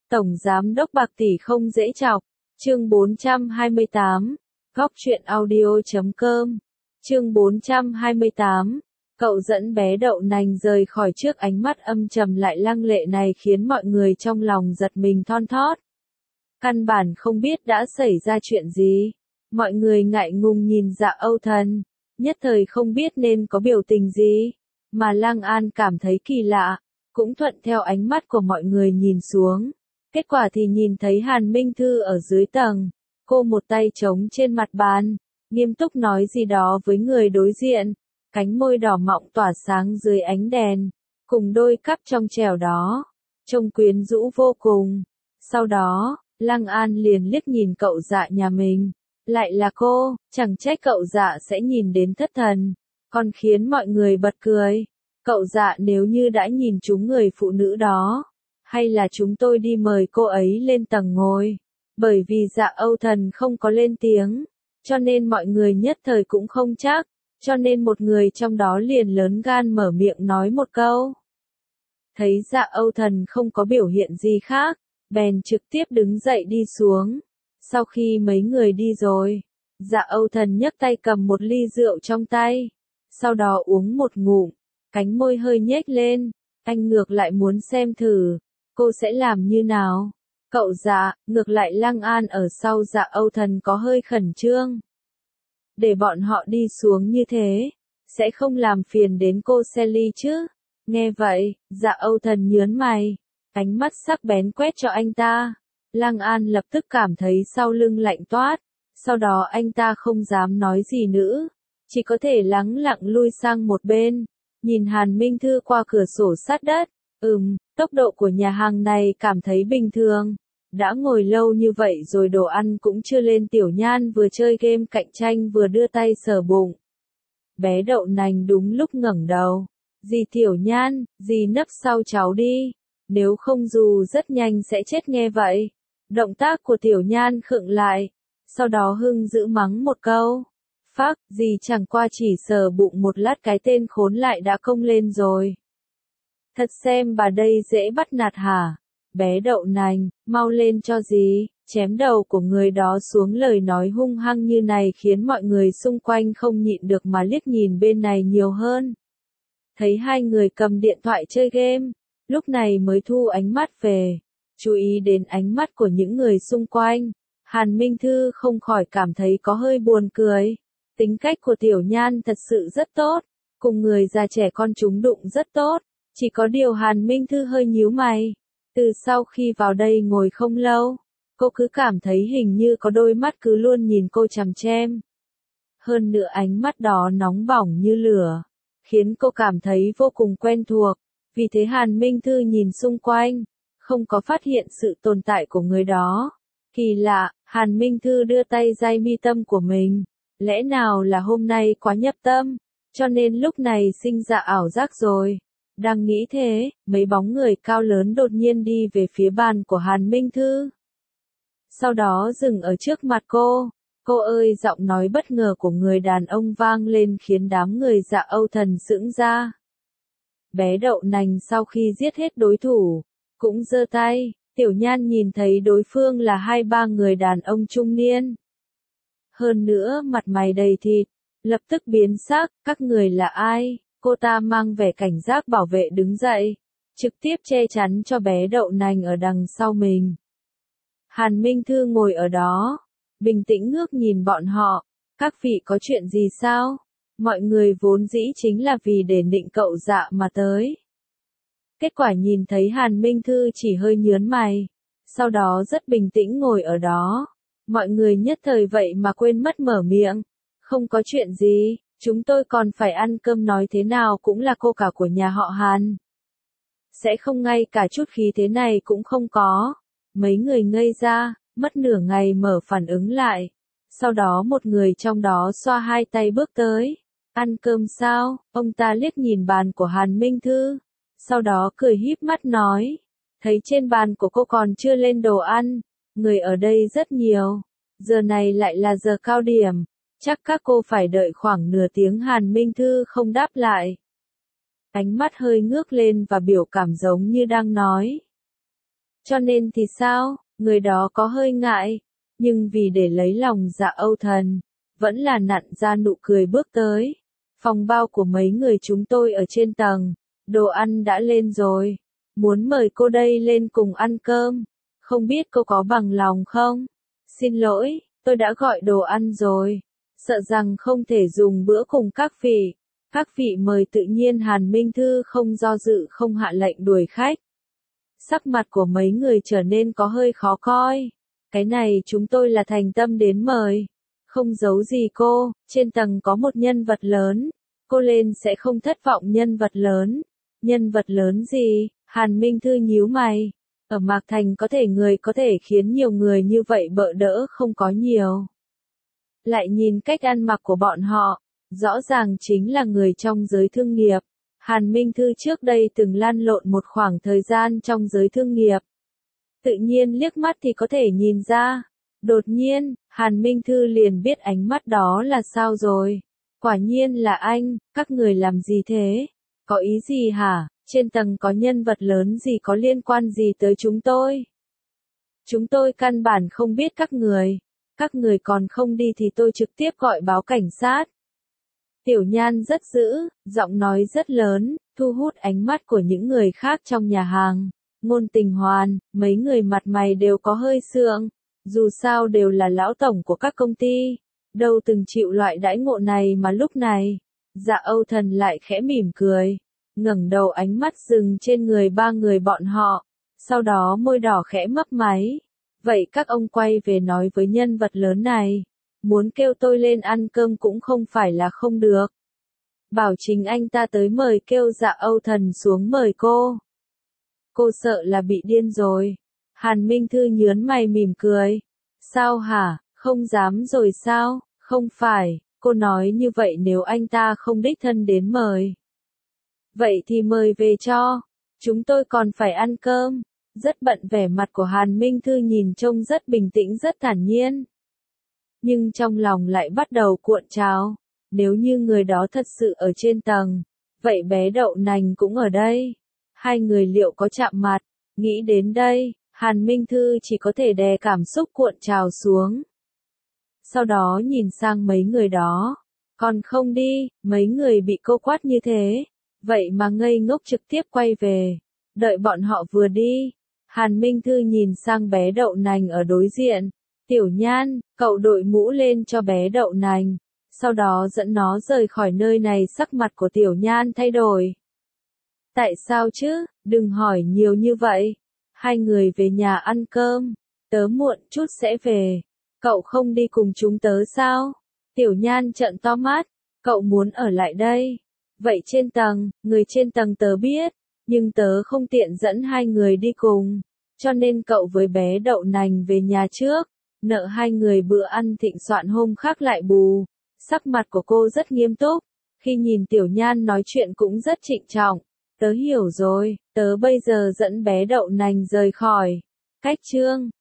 Tổng Giám đốc bạc tỷ không dễ chọc. Chương 428. Góc truyện audio.com. Chương 428. Cậu dẫn bé đậu nành rời khỏi trước ánh mắt âm trầm lại lăng lệ này khiến mọi người trong lòng giật mình thon thót. Căn bản không biết đã xảy ra chuyện gì. Mọi người ngại ngùng nhìn Dạ Âu Thần, nhất thời không biết nên có biểu tình gì. Mà Lăng An cảm thấy kỳ lạ, cũng thuận theo ánh mắt của mọi người nhìn xuống. Kết quả thì nhìn thấy Hàn Minh Thư ở dưới tầng, cô một tay trống trên mặt bàn, nghiêm túc nói gì đó với người đối diện, cánh môi đỏ mọng tỏa sáng dưới ánh đèn, cùng đôi cắp trong trẻo đó, trông quyến rũ vô cùng. Sau đó, Lăng An liền liếc nhìn cậu Dạ nhà mình, lại là cô, chẳng trách cậu Dạ sẽ nhìn đến thất thần, còn khiến mọi người bật cười. Cậu Dạ nếu như đã nhìn trúng người phụ nữ đó, hay là chúng tôi đi mời cô ấy lên tầng ngồi. Bởi vì Dạ Âu Thần không có lên tiếng, cho nên mọi người nhất thời cũng không chắc, cho nên một người trong đó liền lớn gan mở miệng nói một câu. Thấy Dạ Âu Thần không có biểu hiện gì khác, bèn trực tiếp đứng dậy đi xuống. Sau khi mấy người đi rồi, Dạ Âu Thần nhấc tay cầm một ly rượu trong tay, sau đó uống một ngụm, cánh môi hơi nhếch lên, anh ngược lại muốn xem thử, cô sẽ làm như nào. Cậu Dạ, ngược lại Lăng An ở sau Dạ Âu Thần có hơi khẩn trương. Để bọn họ đi xuống như thế, sẽ không làm phiền đến cô Sally chứ. Nghe vậy, Dạ Âu Thần nhớn mày, ánh mắt sắc bén quét cho anh ta. Lăng An lập tức cảm thấy sau lưng lạnh toát, sau đó anh ta không dám nói gì nữa, chỉ có thể lắng lặng lui sang một bên, nhìn Hàn Minh Thư qua cửa sổ sát đất. Tốc độ của nhà hàng này cảm thấy bình thường. Đã ngồi lâu như vậy rồi đồ ăn cũng chưa lên. Tiểu Nhan vừa chơi game cạnh tranh vừa đưa tay sờ bụng. Bé đậu nành đúng lúc ngẩng đầu. Dì Tiểu Nhan, dì nấp sau cháu đi. Nếu không dù rất nhanh sẽ chết nghe vậy. Động tác của Tiểu Nhan khựng lại. Sau đó hưng dữ mắng một câu. Phác, dì chẳng qua chỉ sờ bụng một lát cái tên khốn lại đã công lên rồi. Thật xem bà đây dễ bắt nạt hả? Bé đậu nành, mau lên cho dì, chém đầu của người đó xuống. Lời nói hung hăng như này khiến mọi người xung quanh không nhịn được mà liếc nhìn bên này nhiều hơn. Thấy hai người cầm điện thoại chơi game, lúc này mới thu ánh mắt về, chú ý đến ánh mắt của những người xung quanh. Hàn Minh Thư không khỏi cảm thấy có hơi buồn cười. Tính cách của Tiểu Nhan thật sự rất tốt, cùng người già trẻ con chúng đụng rất tốt. Chỉ có điều Hàn Minh Thư hơi nhíu mày. Từ sau khi vào đây ngồi không lâu, cô cứ cảm thấy hình như có đôi mắt cứ luôn nhìn cô chằm chằm. Hơn nữa ánh mắt đó nóng bỏng như lửa, khiến cô cảm thấy vô cùng quen thuộc. Vì thế Hàn Minh Thư nhìn xung quanh, không có phát hiện sự tồn tại của người đó. Kỳ lạ, Hàn Minh Thư đưa tay day mi tâm của mình. Lẽ nào là hôm nay quá nhập tâm, cho nên lúc này sinh ra ảo giác rồi. Đang nghĩ thế, mấy bóng người cao lớn đột nhiên đi về phía bàn của Hàn Minh Thư. Sau đó dừng ở trước mặt cô. Cô ơi, giọng nói bất ngờ của người đàn ông vang lên khiến đám người Dạ Âu Thần sững ra. Bé đậu nành sau khi giết hết đối thủ, cũng giơ tay. Tiểu Nhan nhìn thấy đối phương là hai ba người đàn ông trung niên. Hơn nữa mặt mày đầy thịt, lập tức biến sắc. Các người là ai? Cô ta mang vẻ cảnh giác bảo vệ đứng dậy, trực tiếp che chắn cho bé đậu nành ở đằng sau mình. Hàn Minh Thư ngồi ở đó, bình tĩnh ngước nhìn bọn họ. Các vị có chuyện gì sao? Mọi người vốn dĩ chính là vì để nịnh cậu Dạ mà tới. Kết quả nhìn thấy Hàn Minh Thư chỉ hơi nhớn mày, sau đó rất bình tĩnh ngồi ở đó. Mọi người nhất thời vậy mà quên mất mở miệng. Không có chuyện gì. Chúng tôi còn phải ăn cơm, nói thế nào cũng là cô cả của nhà họ Hàn. Sẽ không ngay cả chút khí thế này cũng không có. Mấy người ngây ra, mất nửa ngày mở phản ứng lại. Sau đó một người trong đó xoa hai tay bước tới. Ăn cơm sao? Ông ta liếc nhìn bàn của Hàn Minh Thư. Sau đó cười híp mắt nói. Thấy trên bàn của cô còn chưa lên đồ ăn. Người ở đây rất nhiều. Giờ này lại là giờ cao điểm. Chắc các cô phải đợi khoảng nửa tiếng. Hàn Minh Thư không đáp lại. Ánh mắt hơi ngước lên và biểu cảm giống như đang nói. Cho nên thì sao, người đó có hơi ngại, nhưng vì để lấy lòng Dạ Âu Thần, vẫn là nặn ra nụ cười bước tới. Phòng bao của mấy người chúng tôi ở trên tầng, đồ ăn đã lên rồi, muốn mời cô đây lên cùng ăn cơm, không biết cô có bằng lòng không? Xin lỗi, tôi đã gọi đồ ăn rồi, sợ rằng không thể dùng bữa cùng các vị. Các vị mời. Tự nhiên Hàn Minh Thư không do dự không hạ lệnh đuổi khách. Sắc mặt của mấy người trở nên có hơi khó coi. Cái này chúng tôi là thành tâm đến mời. Không giấu gì cô, trên tầng có một nhân vật lớn. Cô lên sẽ không thất vọng. Nhân vật lớn. Nhân vật lớn gì? Hàn Minh Thư nhíu mày. Ở Mạc Thành có thể khiến nhiều người như vậy bợ đỡ không có nhiều. Lại nhìn cách ăn mặc của bọn họ, rõ ràng chính là người trong giới thương nghiệp. Hàn Minh Thư trước đây từng lăn lộn một khoảng thời gian trong giới thương nghiệp. Tự nhiên liếc mắt thì có thể nhìn ra. Đột nhiên, Hàn Minh Thư liền biết ánh mắt đó là sao rồi. Quả nhiên là anh, các người làm gì thế? Có ý gì hả? Trên tầng có nhân vật lớn gì có liên quan gì tới chúng tôi? Chúng tôi căn bản không biết các người. Các người còn không đi thì tôi trực tiếp gọi báo cảnh sát. Tiểu Nhan rất dữ, giọng nói rất lớn, thu hút ánh mắt của những người khác trong nhà hàng. Ngôn Tình Hoàn, mấy người mặt mày đều có hơi sượng, dù sao đều là lão tổng của các công ty, đâu từng chịu loại đãi ngộ này mà lúc này. Dạ Âu Thần lại khẽ mỉm cười, ngẩng đầu ánh mắt dừng trên người ba người bọn họ, sau đó môi đỏ khẽ mấp máy. Vậy các ông quay về nói với nhân vật lớn này, muốn kêu tôi lên ăn cơm cũng không phải là không được. Bảo chính anh ta tới mời. Kêu Dạ Âu Thần xuống mời cô. Cô sợ là bị điên rồi. Hàn Minh Thư nhớn mày mỉm cười. Sao hả, không dám rồi sao? Không phải, cô nói như vậy nếu anh ta không đích thân đến mời. Vậy thì mời về cho. Chúng tôi còn phải ăn cơm. Rất bận. Vẻ mặt của Hàn Minh Thư nhìn trông rất bình tĩnh rất thản nhiên. Nhưng trong lòng lại bắt đầu cuộn trào. Nếu như người đó thật sự ở trên tầng, vậy bé đậu nành cũng ở đây. Hai người liệu có chạm mặt? Nghĩ đến đây, Hàn Minh Thư chỉ có thể đè cảm xúc cuộn trào xuống. Sau đó nhìn sang mấy người đó. Còn không đi, mấy người bị cô quát như thế. Vậy mà ngây ngốc trực tiếp quay về. Đợi bọn họ vừa đi. Hàn Minh Thư nhìn sang bé đậu nành ở đối diện. Tiểu Nhan, cậu đội mũ lên cho bé đậu nành. Sau đó dẫn nó rời khỏi nơi này. Sắc mặt của Tiểu Nhan thay đổi. Tại sao chứ, đừng hỏi nhiều như vậy. Hai người về nhà ăn cơm. Tớ muộn chút sẽ về. Cậu không đi cùng chúng tớ sao? Tiểu Nhan trợn to mắt. Cậu muốn ở lại đây. Vậy trên tầng, người trên tầng tớ biết. Nhưng tớ không tiện dẫn hai người đi cùng. Cho nên cậu với bé đậu nành về nhà trước. Nợ hai người bữa ăn thịnh soạn hôm khác lại bù. Sắc mặt của cô rất nghiêm túc. Khi nhìn Tiểu Nhan nói chuyện cũng rất trịnh trọng. Tớ hiểu rồi, tớ bây giờ dẫn bé đậu nành rời khỏi. Cách chương